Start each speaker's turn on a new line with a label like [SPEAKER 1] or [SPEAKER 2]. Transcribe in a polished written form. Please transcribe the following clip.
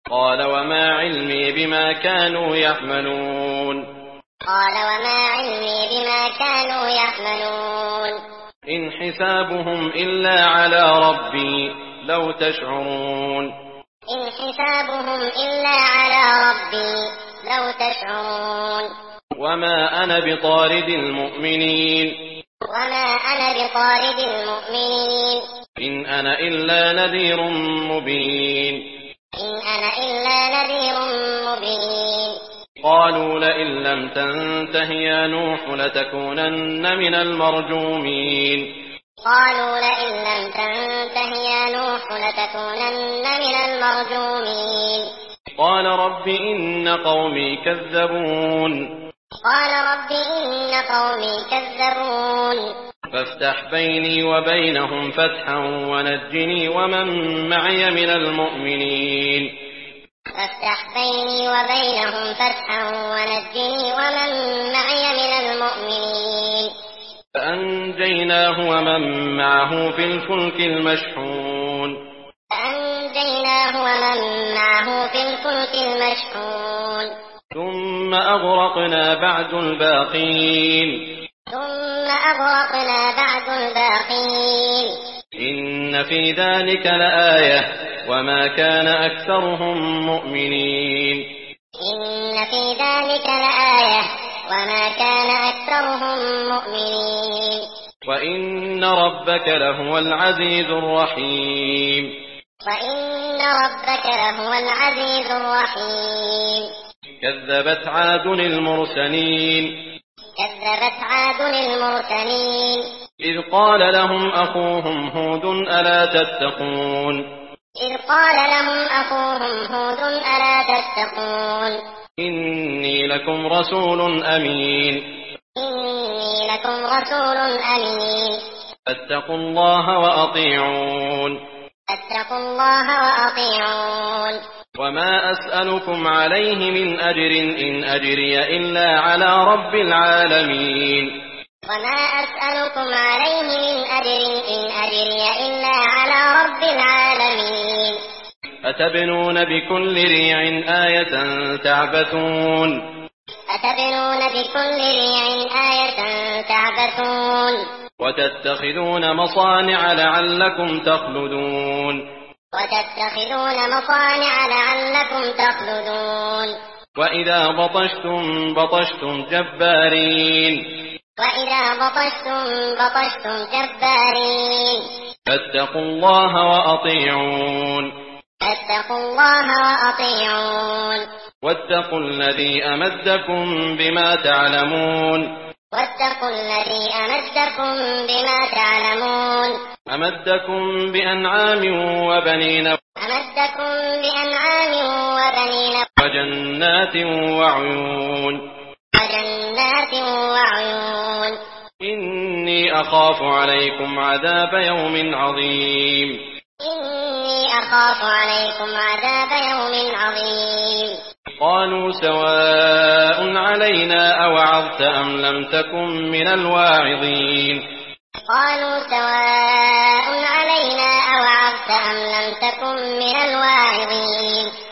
[SPEAKER 1] قال وما علمي بما كانوا يعملون
[SPEAKER 2] قال وما علمي بما كانوا يعملون
[SPEAKER 1] إن حسابهم إلا على ربي لو تشعرون
[SPEAKER 2] إن حسابهم إلا على ربي لو تشعرون
[SPEAKER 1] وما أنا بطارد المؤمنين
[SPEAKER 2] وما أنا بطارد المؤمنين
[SPEAKER 1] إن أنا إلا نذير مبين
[SPEAKER 2] إن أنا إلا نذير مبين
[SPEAKER 1] قالوا لئن لم تنته يا نوح لتكونن من المرجومين
[SPEAKER 2] قالوا لئن لم تنته يا نوح لتكونن من المرجومين
[SPEAKER 1] قال رب إن قومي كذبون
[SPEAKER 2] قال رب إن قومي كذبون
[SPEAKER 1] فافتح بيني وبينهم فتحا ونجني ومن معي من المؤمنين
[SPEAKER 2] فافتح بيني وبينهم فتحا ونجني ومن معي من المؤمنين
[SPEAKER 1] فأنجيناه ومن معه في الفلك المشحون
[SPEAKER 2] فأنجيناه ومن معه في الفلك المشحون
[SPEAKER 1] ثم أغرقنا بعد الباقين
[SPEAKER 2] ثم أغرقنا بعد الباقين
[SPEAKER 1] إن في ذلك لآية وما كان أكثرهم مؤمنين
[SPEAKER 2] إن في ذلك لآية وما كان أكثرهم مؤمنين
[SPEAKER 1] وإن ربك لهو العزيز الرحيم
[SPEAKER 2] وإن ربك لهو العزيز الرحيم
[SPEAKER 1] كذبت عاد المرسلين
[SPEAKER 2] كذبت عاد المرسلين
[SPEAKER 1] إذ قال لهم أخوهم هود ألا تتقون
[SPEAKER 2] إذ قال لهم أخوهم هود ألا تتقون
[SPEAKER 1] إني لكم رسول أمين
[SPEAKER 2] إني لكم رسول أمين
[SPEAKER 1] فاتقوا الله وأطيعون
[SPEAKER 2] فاتقوا الله وأطيعون
[SPEAKER 1] وما أسألكم عليه من أجر إن أجري إلا على رب العالمين
[SPEAKER 2] وما أسألكم عليه من أجر إن أجري إلا على رب العالمين
[SPEAKER 1] أتبنون بكل ريع آية تعبثون
[SPEAKER 2] أتبنون بكل ريع آية تعبثون
[SPEAKER 1] وتتخذون مصانع لعلكم تخلدون
[SPEAKER 2] وتتخذون مصانع لعلكم تخلدون
[SPEAKER 1] وإذا بطشتم بطشتم جبارين
[SPEAKER 2] وإذا بطشتم جبارين
[SPEAKER 1] فاتقوا الله وأطيعون
[SPEAKER 2] فاتقوا الله وأطيعون
[SPEAKER 1] واتقوا الذي أمدكم بما تعلمون
[SPEAKER 2] واتقوا الذي أمدكم بما تعلمون
[SPEAKER 1] أمدكم بأنعام وبنين
[SPEAKER 2] أمدكم بأنعام وبنين
[SPEAKER 1] وجنات وعيون
[SPEAKER 2] وجنات وعيون
[SPEAKER 1] إني أخاف عليكم عذاب يوم عظيم
[SPEAKER 2] إني أخاف عليكم عذاب يوم عظيم
[SPEAKER 1] قالوا سواء علينا أوعظت أم لم تكن من الواعظين
[SPEAKER 2] قالوا سواء علينا أوعظت أم لم تكن من الواعظين